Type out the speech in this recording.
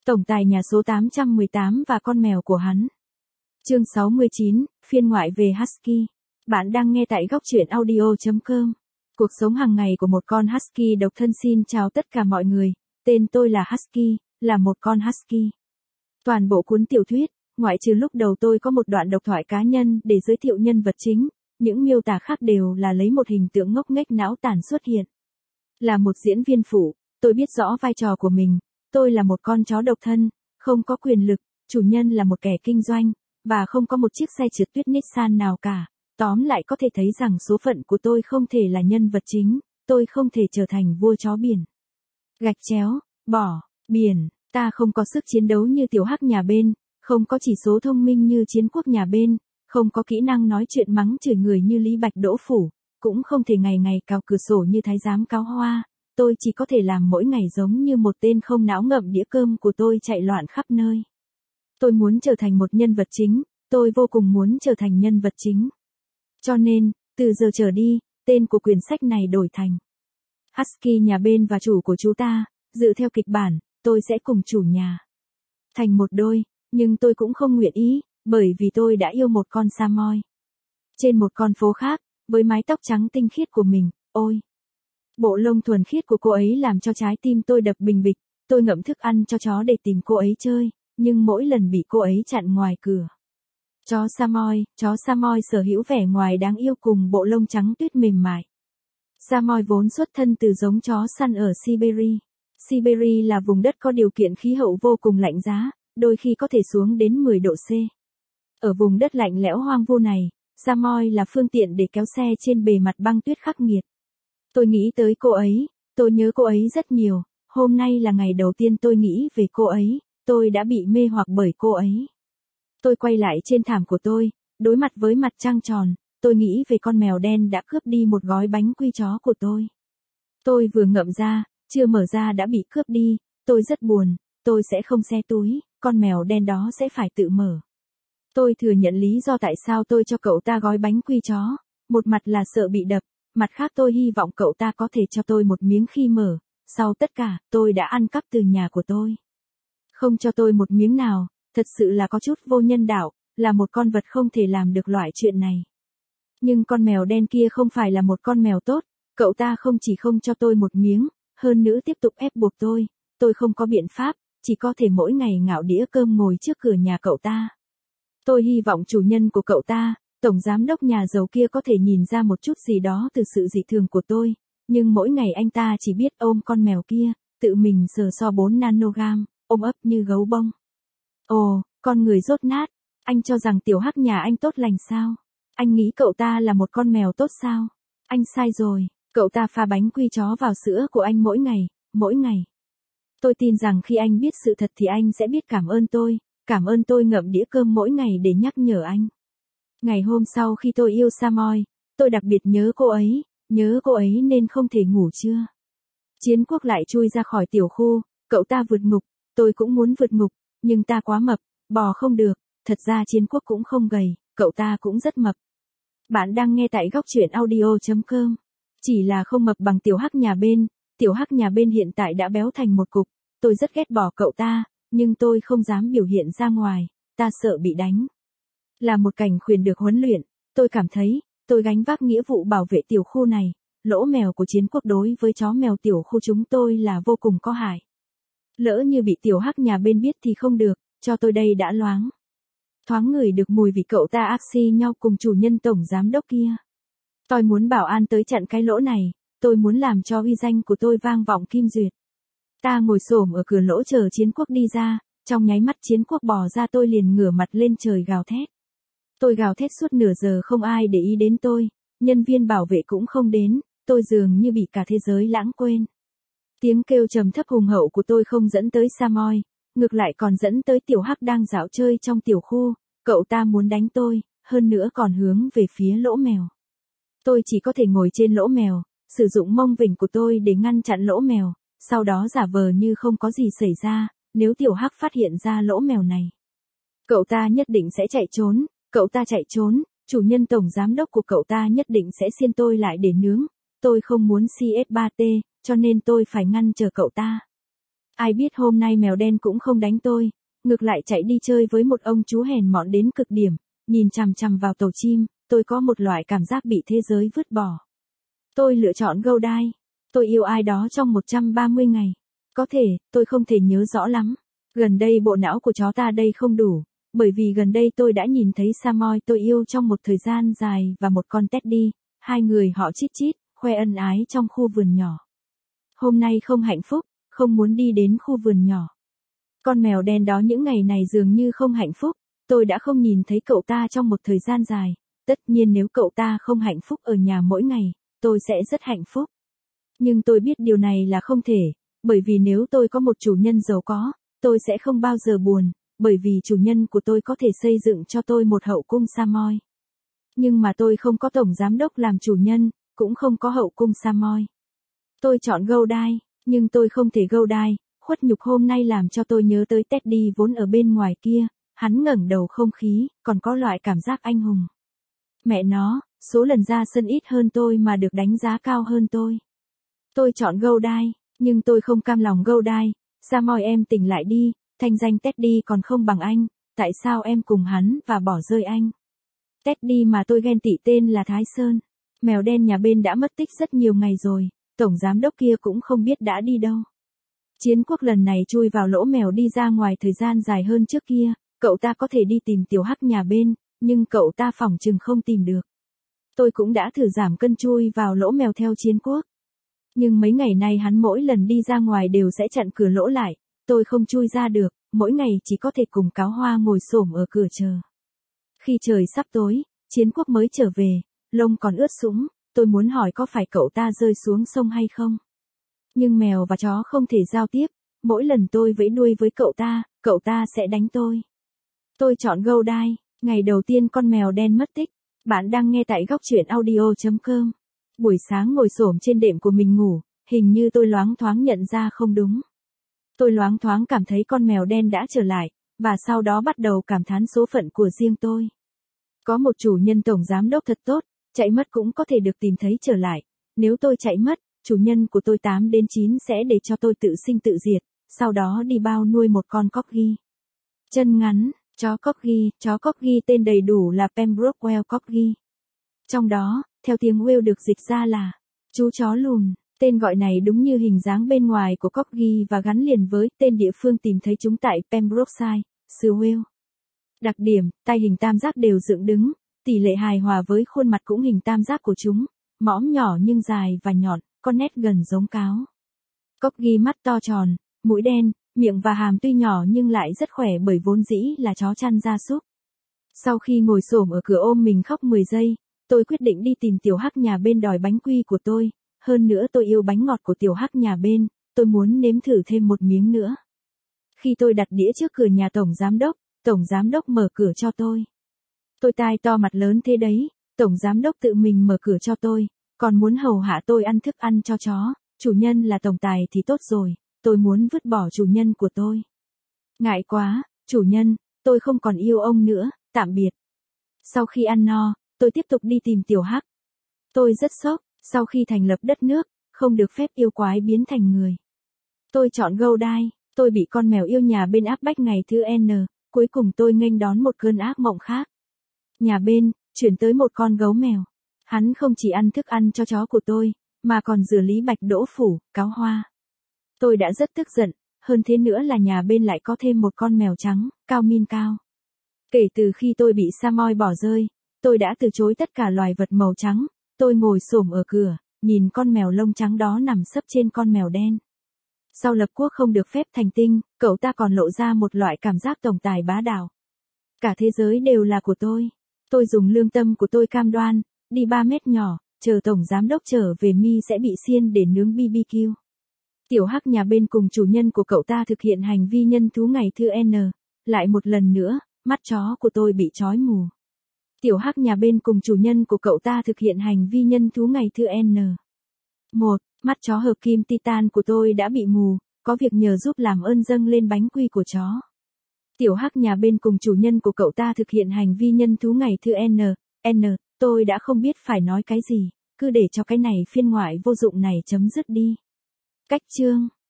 Tổng tài nhà số 818 và con mèo của hắn. Chương 69, phiên ngoại về Husky. Bạn đang nghe tại góc truyện audio.com. Cuộc sống hàng ngày của một con Husky độc thân. Xin chào tất cả mọi người, tên tôi là Husky, là một con Husky. Toàn bộ cuốn tiểu thuyết, ngoại trừ lúc đầu tôi có một đoạn độc thoại cá nhân để giới thiệu nhân vật chính, những miêu tả khác đều là lấy một hình tượng ngốc nghếch não tàn xuất hiện. Là một diễn viên phụ, tôi biết rõ vai trò của mình. Tôi là một con chó độc thân, không có quyền lực, chủ nhân là một kẻ kinh doanh, và không có một chiếc xe trượt tuyết Nissan nào cả. Tóm lại có thể thấy rằng số phận của tôi không thể là nhân vật chính, tôi không thể trở thành vua chó biển. Gạch chéo, bỏ, biển, ta không có sức chiến đấu như tiểu hắc nhà bên, không có chỉ số thông minh như chiến quốc nhà bên, không có kỹ năng nói chuyện mắng chửi người như Lý Bạch Đỗ Phủ, cũng không thể ngày ngày cào cửa sổ như thái giám Cáo Hoa. Tôi chỉ có thể làm mỗi ngày giống như một tên không não ngậm đĩa cơm của tôi chạy loạn khắp nơi. Tôi muốn trở thành một nhân vật chính, tôi vô cùng muốn trở thành nhân vật chính. Cho nên, từ giờ trở đi, tên của quyển sách này đổi thành Husky nhà bên và chủ của chú ta, dựa theo kịch bản, tôi sẽ cùng chủ nhà thành một đôi, nhưng tôi cũng không nguyện ý, bởi vì tôi đã yêu một con Samoy. Trên một con phố khác, với mái tóc trắng tinh khiết của mình, ôi! Bộ lông thuần khiết của cô ấy làm cho trái tim tôi đập bình bịch, tôi ngậm thức ăn cho chó để tìm cô ấy chơi, nhưng mỗi lần bị cô ấy chặn ngoài cửa. Chó Samoy sở hữu vẻ ngoài đáng yêu cùng bộ lông trắng tuyết mềm mại. Samoy vốn xuất thân từ giống chó săn ở Siberia. Siberia là vùng đất có điều kiện khí hậu vô cùng lạnh giá, đôi khi có thể xuống đến 10 độ C. Ở vùng đất lạnh lẽo hoang vu này, Samoy là phương tiện để kéo xe trên bề mặt băng tuyết khắc nghiệt. Tôi nghĩ tới cô ấy, tôi nhớ cô ấy rất nhiều, hôm nay là ngày đầu tiên tôi nghĩ về cô ấy, tôi đã bị mê hoặc bởi cô ấy. Tôi quay lại trên thảm của tôi, đối mặt với mặt trăng tròn, tôi nghĩ về con mèo đen đã cướp đi một gói bánh quy chó của tôi. Tôi vừa ngậm ra, chưa mở ra đã bị cướp đi, tôi rất buồn, tôi sẽ không xé túi, con mèo đen đó sẽ phải tự mở. Tôi thừa nhận lý do tại sao tôi cho cậu ta gói bánh quy chó, một mặt là sợ bị đập. Mặt khác tôi hy vọng cậu ta có thể cho tôi một miếng khi mở, sau tất cả, tôi đã ăn cắp từ nhà của tôi. Không cho tôi một miếng nào, thật sự là có chút vô nhân đạo, là một con vật không thể làm được loại chuyện này. Nhưng con mèo đen kia không phải là một con mèo tốt, cậu ta không chỉ không cho tôi một miếng, hơn nữa tiếp tục ép buộc tôi không có biện pháp, chỉ có thể mỗi ngày ngạo đĩa cơm ngồi trước cửa nhà cậu ta. Tôi hy vọng chủ nhân của cậu ta, tổng giám đốc nhà giàu kia có thể nhìn ra một chút gì đó từ sự dị thường của tôi, nhưng mỗi ngày anh ta chỉ biết ôm con mèo kia, tự mình sờ so 4 nanogam, ôm ấp như gấu bông. Ồ, con người dốt nát, anh cho rằng tiểu hắc nhà anh tốt lành sao? Anh nghĩ cậu ta là một con mèo tốt sao? Anh sai rồi, cậu ta pha bánh quy chó vào sữa của anh mỗi ngày. Tôi tin rằng khi anh biết sự thật thì anh sẽ biết cảm ơn tôi ngậm đĩa cơm mỗi ngày để nhắc nhở anh. Ngày hôm sau khi tôi yêu Samoy, tôi đặc biệt nhớ cô ấy nên không thể ngủ trưa. Chiến quốc lại chui ra khỏi tiểu khu, cậu ta vượt ngục, tôi cũng muốn vượt ngục, nhưng ta quá mập, bò không được, thật ra Chiến quốc cũng không gầy, cậu ta cũng rất mập. Bạn đang nghe tại góc truyện audio.com. Chỉ là không mập bằng tiểu hắc nhà bên hiện tại đã béo thành một cục, tôi rất ghét bỏ cậu ta, nhưng tôi không dám biểu hiện ra ngoài, ta sợ bị đánh. Là một cảnh khuyển được huấn luyện, tôi cảm thấy, tôi gánh vác nghĩa vụ bảo vệ tiểu khu này, lỗ mèo của Chiến quốc đối với chó mèo tiểu khu chúng tôi là vô cùng có hại. Lỡ như bị tiểu hắc nhà bên biết thì không được, cho tôi đây đã loáng. Thoáng ngửi được mùi vì cậu ta ác xi nhau cùng chủ nhân tổng giám đốc kia. Tôi muốn bảo an tới chặn cái lỗ này, tôi muốn làm cho uy danh của tôi vang vọng kim duyệt. Ta ngồi xổm ở cửa lỗ chờ Chiến quốc đi ra, trong nháy mắt Chiến quốc bò ra tôi liền ngửa mặt lên trời gào thét. Tôi gào thét suốt nửa giờ không ai để ý đến tôi, nhân viên bảo vệ cũng không đến, tôi dường như bị cả thế giới lãng quên. Tiếng kêu trầm thấp hùng hậu của tôi không dẫn tới Samoy, ngược lại còn dẫn tới tiểu hắc đang dạo chơi trong tiểu khu, cậu ta muốn đánh tôi, hơn nữa còn hướng về phía lỗ mèo. Tôi chỉ có thể ngồi trên lỗ mèo, sử dụng mông vịnh của tôi để ngăn chặn lỗ mèo, sau đó giả vờ như không có gì xảy ra, nếu tiểu hắc phát hiện ra lỗ mèo này. Cậu ta nhất định sẽ chạy trốn. Cậu ta chạy trốn, chủ nhân tổng giám đốc của cậu ta nhất định sẽ xiên tôi lại để nướng. Tôi không muốn CS3T, cho nên tôi phải ngăn chờ cậu ta. Ai biết hôm nay mèo đen cũng không đánh tôi, ngược lại chạy đi chơi với một ông chú hèn mọn đến cực điểm, nhìn chằm chằm vào tổ chim, tôi có một loại cảm giác bị thế giới vứt bỏ. Tôi lựa chọn Goldie. Tôi yêu ai đó trong 130 ngày. Có thể, tôi không thể nhớ rõ lắm. Gần đây bộ não của chó ta đây không đủ, bởi vì gần đây tôi đã nhìn thấy Samoy tôi yêu trong một thời gian dài và một con Teddy, hai người họ chít chít, khoe ân ái trong khu vườn nhỏ. Hôm nay không hạnh phúc, không muốn đi đến khu vườn nhỏ. Con mèo đen đó những ngày này dường như không hạnh phúc, tôi đã không nhìn thấy cậu ta trong một thời gian dài. Tất nhiên nếu cậu ta không hạnh phúc ở nhà mỗi ngày, tôi sẽ rất hạnh phúc. Nhưng tôi biết điều này là không thể, bởi vì nếu tôi có một chủ nhân giàu có, tôi sẽ không bao giờ buồn, bởi vì chủ nhân của tôi có thể xây dựng cho tôi một hậu cung Samoy. Nhưng mà tôi không có tổng giám đốc làm chủ nhân, cũng không có hậu cung Samoy. Tôi chọn Goldie, nhưng tôi không thể Goldie, khuất nhục hôm nay làm cho tôi nhớ tới Teddy vốn ở bên ngoài kia, hắn ngẩng đầu không khí, còn có loại cảm giác anh hùng. Mẹ nó, số lần ra sân ít hơn tôi mà được đánh giá cao hơn tôi. Tôi chọn Goldie, nhưng tôi không cam lòng Goldie. Samoy em tỉnh lại đi, thanh danh Teddy còn không bằng anh, tại sao em cùng hắn và bỏ rơi anh? Teddy mà tôi ghen tị tên là Thái Sơn. Mèo đen nhà bên đã mất tích rất nhiều ngày rồi, tổng giám đốc kia cũng không biết đã đi đâu. Chiến quốc lần này chui vào lỗ mèo đi ra ngoài thời gian dài hơn trước kia, cậu ta có thể đi tìm tiểu hắc nhà bên, nhưng cậu ta phỏng chừng không tìm được. Tôi cũng đã thử giảm cân chui vào lỗ mèo theo chiến quốc. Nhưng mấy ngày nay hắn mỗi lần đi ra ngoài đều sẽ chặn cửa lỗ lại, tôi không chui ra được, mỗi ngày chỉ có thể cùng cáo hoa ngồi xổm ở cửa chờ. Khi trời sắp tối, chiến quốc mới trở về, lông còn ướt sũng, tôi muốn hỏi có phải cậu ta rơi xuống sông hay không. Nhưng mèo và chó không thể giao tiếp, mỗi lần tôi vẫy đuôi với cậu ta sẽ đánh tôi. Tôi chọn Goldie, ngày đầu tiên con mèo đen mất tích. Bạn đang nghe tại góc truyện audio.com. Buổi sáng ngồi xổm trên đệm của mình ngủ, hình như tôi loáng thoáng nhận ra không đúng. Tôi loáng thoáng cảm thấy con mèo đen đã trở lại, và sau đó bắt đầu cảm thán số phận của riêng tôi. Có một chủ nhân tổng giám đốc thật tốt, chạy mất cũng có thể được tìm thấy trở lại. Nếu tôi chạy mất, chủ nhân của tôi 8 đến 9 sẽ để cho tôi tự sinh tự diệt, sau đó đi bao nuôi một con corgi. Chân ngắn, chó corgi tên đầy đủ là Pembroke Well Corgi. Trong đó, theo tiếng Wales được dịch ra là chú chó lùn. Tên gọi này đúng như hình dáng bên ngoài của corgi và gắn liền với tên địa phương tìm thấy chúng tại Pembrokeshire, xứ Wales. Đặc điểm, tai hình tam giác đều dựng đứng, tỷ lệ hài hòa với khuôn mặt cũng hình tam giác của chúng, mõm nhỏ nhưng dài và nhọn, con nét gần giống cáo. Corgi mắt to tròn, mũi đen, miệng và hàm tuy nhỏ nhưng lại rất khỏe bởi vốn dĩ là chó chăn gia súc. Sau khi ngồi xổm ở cửa ôm mình khóc 10 giây, tôi quyết định đi tìm tiểu hắc nhà bên đòi bánh quy của tôi. Hơn nữa tôi yêu bánh ngọt của tiểu hắc nhà bên, tôi muốn nếm thử thêm một miếng nữa. Khi tôi đặt đĩa trước cửa nhà tổng giám đốc mở cửa cho tôi. Tôi tai to mặt lớn thế đấy, tổng giám đốc tự mình mở cửa cho tôi, còn muốn hầu hạ tôi ăn thức ăn cho chó, chủ nhân là tổng tài thì tốt rồi, tôi muốn vứt bỏ chủ nhân của tôi. Ngại quá, chủ nhân, tôi không còn yêu ông nữa, tạm biệt. Sau khi ăn no, tôi tiếp tục đi tìm tiểu hắc. Tôi rất sốc, sau khi thành lập đất nước, không được phép yêu quái biến thành người. Tôi chọn Goldie, tôi bị con mèo yêu nhà bên áp bách ngày thứ N, cuối cùng tôi nghênh đón một cơn ác mộng khác. Nhà bên, chuyển tới một con gấu mèo. Hắn không chỉ ăn thức ăn cho chó của tôi, mà còn rửa lý bạch đỗ phủ, cáo hoa. Tôi đã rất tức giận, hơn thế nữa là nhà bên lại có thêm một con mèo trắng, cao min cao. Kể từ khi tôi bị Samoy bỏ rơi, tôi đã từ chối tất cả loài vật màu trắng, tôi ngồi xổm ở cửa, nhìn con mèo lông trắng đó nằm sấp trên con mèo đen. Sau lập quốc không được phép thành tinh, cậu ta còn lộ ra một loại cảm giác tổng tài bá đạo. Cả thế giới đều là của tôi. Tôi dùng lương tâm của tôi cam đoan, đi 3 mét nhỏ, chờ tổng giám đốc trở về mi sẽ bị xiên để nướng BBQ. Tiểu hắc nhà bên cùng chủ nhân của cậu ta thực hiện hành vi nhân thú ngày thứ N. Lại một lần nữa, mắt chó của tôi bị trói mù. Tiểu hắc nhà bên cùng chủ nhân của cậu ta thực hiện hành vi nhân thú ngày thứ N. 1. Mắt chó hợp kim titan của tôi đã bị mù, có việc nhờ giúp làm ơn dâng lên bánh quy của chó. Tiểu hắc nhà bên cùng chủ nhân của cậu ta thực hiện hành vi nhân thú ngày thứ N. Tôi đã không biết phải nói cái gì, cứ để cho cái này phiên ngoại vô dụng này chấm dứt đi. Cách chương